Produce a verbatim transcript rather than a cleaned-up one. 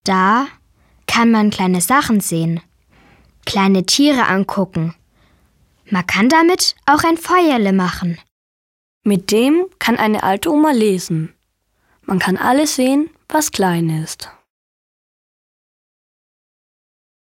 Da kann man kleine Sachen sehen, kleine Tiere angucken. Man kann damit auch ein Feuerle machen. Mit dem kann eine alte Oma lesen. Man kann alles sehen, was klein ist.